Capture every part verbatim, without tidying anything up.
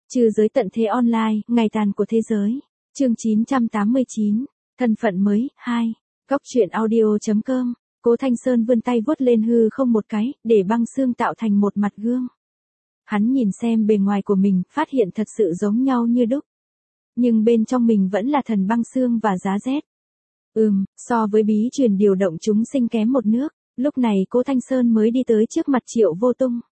Trừ giới tận thế online, ngày tàn của thế giới. Chương chín trăm tám mươi chín, thân phận mới, hai. Góc truyện audio chấm com. Cố Thanh Sơn vươn tay vuốt lên hư không một cái, để băng xương tạo thành một mặt gương. Hắn nhìn xem bề ngoài của mình, phát hiện thật sự giống nhau như đúc. Nhưng bên trong mình vẫn là thần băng xương và giá rét. Ừm, so với bí truyền điều động chúng sinh kém một nước. Lúc này Cố Thanh Sơn mới đi tới trước mặt Triệu Vô Tung.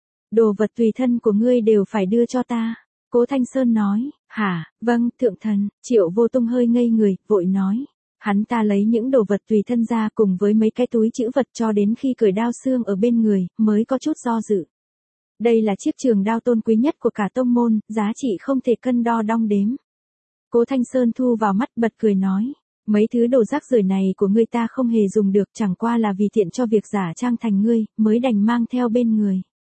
Đồ vật tùy thân của ngươi đều phải đưa cho ta. Cố Thanh Sơn nói, hả, vâng, thượng thần. Triệu Vô Tung hơi ngây người, vội nói. Hắn ta lấy những đồ vật tùy thân ra cùng với mấy cái túi trữ vật cho đến khi cởi đao xương ở bên người, mới có chút do dự. Đây là chiếc trường đao tôn quý nhất của cả tông môn, giá trị không thể cân đo đong đếm. Cố Thanh Sơn thu vào mắt bật cười nói. Mấy thứ đồ rác rưởi này của ngươi ta không hề dùng được, chẳng qua là vì tiện cho việc giả trang thành ngươi, mới đành mang theo bên người.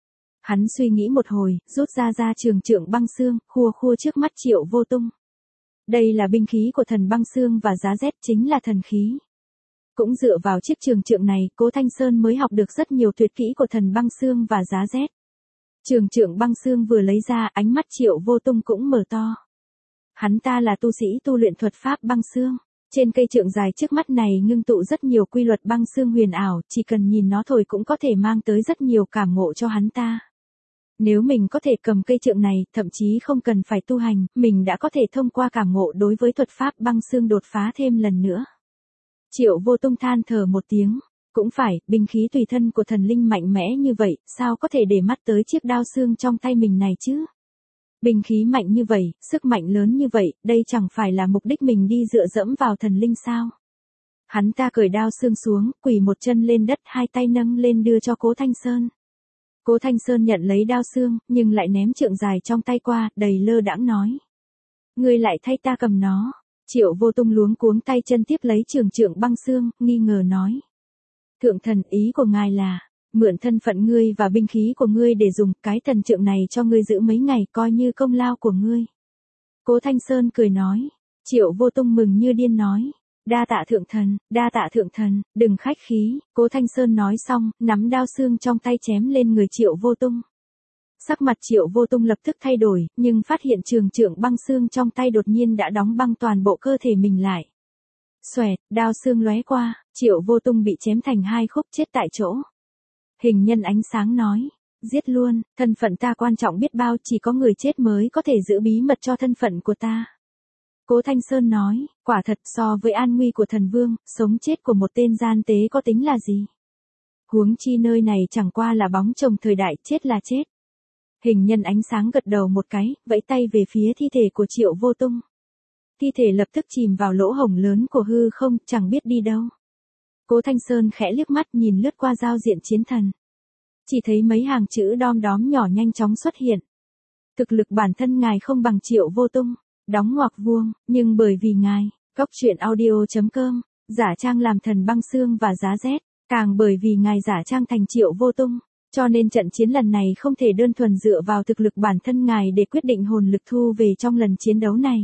Hắn suy nghĩ một hồi, rút ra ra trường trượng băng xương, khua khua trước mắt Triệu Vô Tung. Đây là binh khí của thần băng xương và giá rét, chính là thần khí. Cũng dựa vào chiếc trường trượng này, Cố Thanh Sơn mới học được rất nhiều tuyệt kỹ của thần băng xương và giá rét. Trường trượng băng xương vừa lấy ra, ánh mắt Triệu Vô Tung cũng mở to. Hắn ta là tu sĩ tu luyện thuật pháp băng xương. Trên cây trượng dài trước mắt này ngưng tụ rất nhiều quy luật băng xương huyền ảo, chỉ cần nhìn nó thôi cũng có thể mang tới rất nhiều cảm ngộ cho hắn ta. Nếu mình có thể cầm cây trượng này, thậm chí không cần phải tu hành, mình đã có thể thông qua cảm ngộ đối với thuật pháp băng xương đột phá thêm lần nữa. Triệu Vô Tung than thở một tiếng, cũng phải, binh khí tùy thân của thần linh mạnh mẽ như vậy, sao có thể để mắt tới chiếc đao xương trong tay mình này chứ? Binh khí mạnh như vậy, sức mạnh lớn như vậy, đây chẳng phải là mục đích mình đi dựa dẫm vào thần linh sao? Hắn ta cởi đao xương xuống, quỳ một chân lên đất, hai tay nâng lên đưa cho Cố Thanh Sơn. Cố Thanh Sơn nhận lấy đao xương, nhưng lại ném trượng dài trong tay qua, đầy lơ đãng nói. Ngươi lại thay ta cầm nó. Triệu Vô Tung luống cuống tay chân tiếp lấy trường trượng băng xương, nghi ngờ nói. Thượng thần, ý của ngài là, mượn thân phận ngươi và binh khí của ngươi để dùng, cái thần trượng này cho ngươi giữ mấy ngày, coi như công lao của ngươi. Cố Thanh Sơn cười nói. Triệu Vô Tung mừng như điên nói. Đa tạ thượng thần, đa tạ thượng thần, đừng khách khí. Cố Thanh Sơn nói xong, nắm đao xương trong tay chém lên người Triệu Vô Tung. Sắc mặt Triệu Vô Tung lập tức thay đổi, nhưng phát hiện trường trượng băng xương trong tay đột nhiên đã đóng băng toàn bộ cơ thể mình lại. Xoẹt, đao xương lóe qua, Triệu Vô Tung bị chém thành hai khúc, chết tại chỗ. Hình nhân ánh sáng nói. Giết luôn, thân phận ta quan trọng biết bao, chỉ có người chết mới có thể giữ bí mật cho thân phận của ta. Cố Thanh Sơn nói, quả thật, so với an nguy của thần vương, sống chết của một tên gian tế có tính là gì? Huống chi nơi này chẳng qua là bóng chồng thời đại, chết là chết. Hình nhân ánh sáng gật đầu một cái, vẫy tay về phía thi thể của Triệu Vô Tung. Thi thể lập tức chìm vào lỗ hổng lớn của hư không, chẳng biết đi đâu. Cố Thanh Sơn khẽ liếc mắt nhìn lướt qua giao diện chiến thần. Chỉ thấy mấy hàng chữ đom đóm nhỏ nhanh chóng xuất hiện. Thực lực bản thân ngài không bằng Triệu Vô Tung. Đóng ngoặc vuông, nhưng bởi vì ngài, góc truyện audio chấm com, giả trang làm thần băng xương và giá rét, càng bởi vì ngài giả trang thành Triệu Vô Tung, cho nên trận chiến lần này không thể đơn thuần dựa vào thực lực bản thân ngài để quyết định hồn lực thu về trong lần chiến đấu này.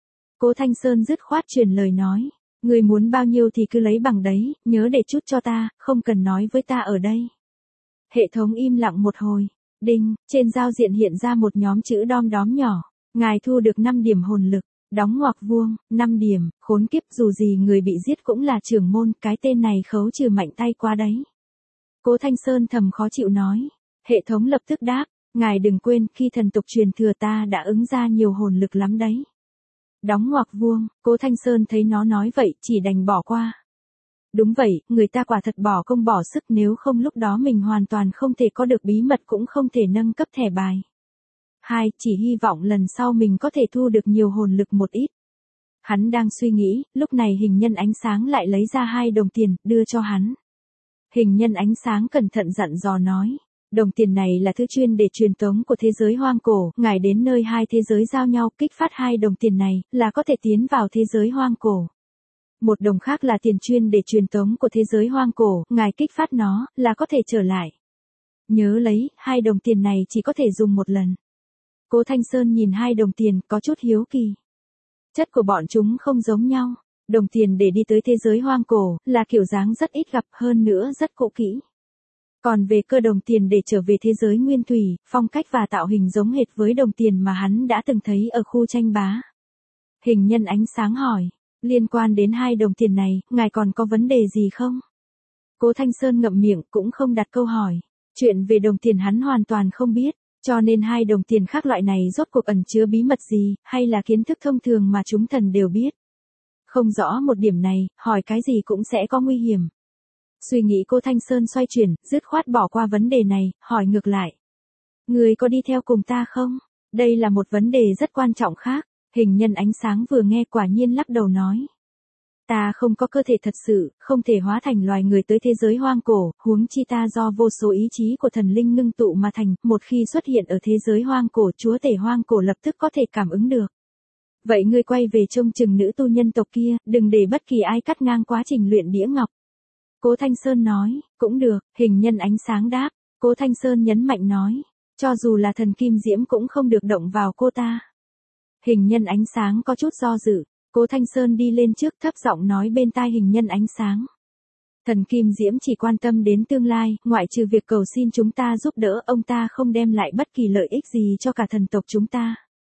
Cố Thanh Sơn dứt khoát truyền lời nói, người muốn bao nhiêu thì cứ lấy bằng đấy, nhớ để chút cho ta, không cần nói với ta ở đây. Hệ thống im lặng một hồi, đinh, trên giao diện hiện ra một nhóm chữ đom đóm nhỏ. Ngài thu được năm điểm hồn lực, đóng ngoặc vuông, năm điểm, khốn kiếp, dù gì người bị giết cũng là trưởng môn, cái tên này khấu trừ mạnh tay quá đấy. Cố Thanh Sơn thầm khó chịu nói. Hệ thống lập tức đáp, ngài đừng quên, khi thần tục truyền thừa ta đã ứng ra nhiều hồn lực lắm đấy. Đóng ngoặc vuông, Cố Thanh Sơn thấy nó nói vậy, chỉ đành bỏ qua. Đúng vậy, người ta quả thật bỏ công bỏ sức, nếu không lúc đó mình hoàn toàn không thể có được bí mật, cũng không thể nâng cấp thẻ bài. Hai, chỉ hy vọng lần sau mình có thể thu được nhiều hồn lực một ít. Hắn đang suy nghĩ, lúc này hình nhân ánh sáng lại lấy ra hai đồng tiền, đưa cho hắn. Hình nhân ánh sáng cẩn thận dặn dò nói, đồng tiền này là thứ chuyên để truyền tống của thế giới hoang cổ, ngài đến nơi hai thế giới giao nhau, kích phát hai đồng tiền này, là có thể tiến vào thế giới hoang cổ. Một đồng khác là tiền chuyên để truyền tống của thế giới hoang cổ, ngài kích phát nó, là có thể trở lại. Nhớ lấy, hai đồng tiền này chỉ có thể dùng một lần. Cố Thanh Sơn nhìn hai đồng tiền, có chút hiếu kỳ. Chất của bọn chúng không giống nhau. Đồng tiền để đi tới thế giới hoang cổ, là kiểu dáng rất ít gặp, hơn nữa rất cũ kỹ. Còn về cơ đồng tiền để trở về thế giới nguyên thủy, phong cách và tạo hình giống hệt với đồng tiền mà hắn đã từng thấy ở khu tranh bá. Hình nhân ánh sáng hỏi, liên quan đến hai đồng tiền này, ngài còn có vấn đề gì không? Cố Thanh Sơn ngậm miệng cũng không đặt câu hỏi. Chuyện về đồng tiền hắn hoàn toàn không biết, cho nên hai đồng tiền khác loại này rốt cuộc ẩn chứa bí mật gì, hay là kiến thức thông thường mà chúng thần đều biết. Không rõ một điểm này, hỏi cái gì cũng sẽ có nguy hiểm. Suy nghĩ Cố Thanh Sơn xoay chuyển, dứt khoát bỏ qua vấn đề này, hỏi ngược lại. Người có đi theo cùng ta không? Đây là một vấn đề rất quan trọng khác. Hình nhân ánh sáng vừa nghe quả nhiên lắc đầu nói. Ta không có cơ thể thật sự, không thể hóa thành loài người tới thế giới hoang cổ, huống chi ta do vô số ý chí của thần linh ngưng tụ mà thành, một khi xuất hiện ở thế giới hoang cổ, chúa tể hoang cổ lập tức có thể cảm ứng được. Vậy ngươi quay về trông chừng nữ tu nhân tộc kia, đừng để bất kỳ ai cắt ngang quá trình luyện đĩa ngọc. Cố Thanh Sơn nói, cũng được, hình nhân ánh sáng đáp. Cố Thanh Sơn nhấn mạnh nói, cho dù là thần kim diễm cũng không được động vào cô ta. Hình nhân ánh sáng có chút do dự. Cố Thanh Sơn đi lên trước thấp giọng nói bên tai hình nhân ánh sáng. Thần Kim Diễm chỉ quan tâm đến tương lai, ngoại trừ việc cầu xin chúng ta giúp đỡ, ông ta không đem lại bất kỳ lợi ích gì cho cả thần tộc chúng ta.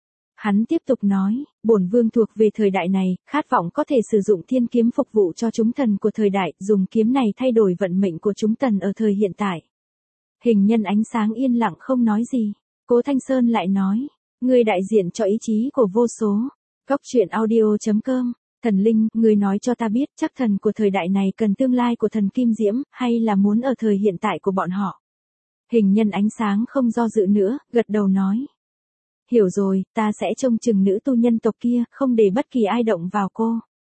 Hắn tiếp tục nói, bổn vương thuộc về thời đại này, khát vọng có thể sử dụng thiên kiếm phục vụ cho chúng thần của thời đại, dùng kiếm này thay đổi vận mệnh của chúng thần ở thời hiện tại. Hình nhân ánh sáng yên lặng không nói gì. Cố Thanh Sơn lại nói, người đại diện cho ý chí của vô số. Góc truyện audio chấm com, thần linh, người nói cho ta biết chắc thần của thời đại này cần tương lai của thần Kim Diễm, hay là muốn ở thời hiện tại của bọn họ. Hình nhân ánh sáng không do dự nữa, gật đầu nói. Hiểu rồi, ta sẽ trông chừng nữ tu nhân tộc kia, không để bất kỳ ai động vào cô.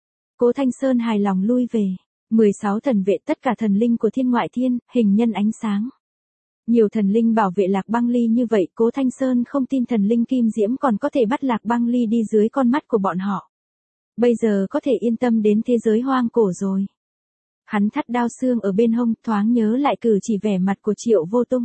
Cố Thanh Sơn hài lòng lui về. mười sáu thần vệ tất cả thần linh của thiên ngoại thiên, hình nhân ánh sáng. Nhiều thần linh bảo vệ Lạc Băng Ly như vậy, Cố Thanh Sơn không tin thần linh Kim Diễm còn có thể bắt Lạc Băng Ly đi dưới con mắt của bọn họ. Bây giờ có thể yên tâm đến thế giới hoang cổ rồi. Hắn thắt đao xương ở bên hông, thoáng nhớ lại cử chỉ vẻ mặt của Triệu Vô Tung.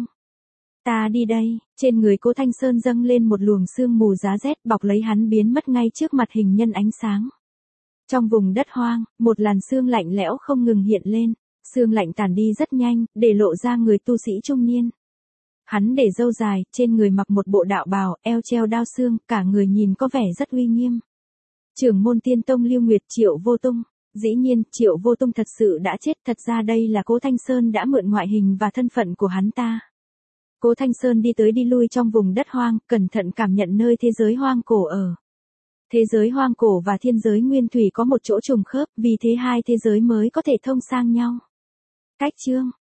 Ta đi đây, trên người Cố Thanh Sơn dâng lên một luồng sương mù giá rét bọc lấy hắn biến mất ngay trước mặt hình nhân ánh sáng. Trong vùng đất hoang, một làn sương lạnh lẽo không ngừng hiện lên. Sương lạnh tàn đi rất nhanh, để lộ ra người tu sĩ trung niên. Hắn để râu dài, trên người mặc một bộ đạo bào, eo treo đao xương, cả người nhìn có vẻ rất uy nghiêm. Trưởng môn Tiên Tông Lưu Nguyệt Triệu Vô Tung. Dĩ nhiên, Triệu Vô Tung thật sự đã chết, thật ra đây là Cố Thanh Sơn đã mượn ngoại hình và thân phận của hắn ta. Cố Thanh Sơn đi tới đi lui trong vùng đất hoang, cẩn thận cảm nhận nơi thế giới hoang cổ ở. Thế giới hoang cổ và thiên giới nguyên thủy có một chỗ trùng khớp, vì thế hai thế giới mới có thể thông sang nhau. Cách chương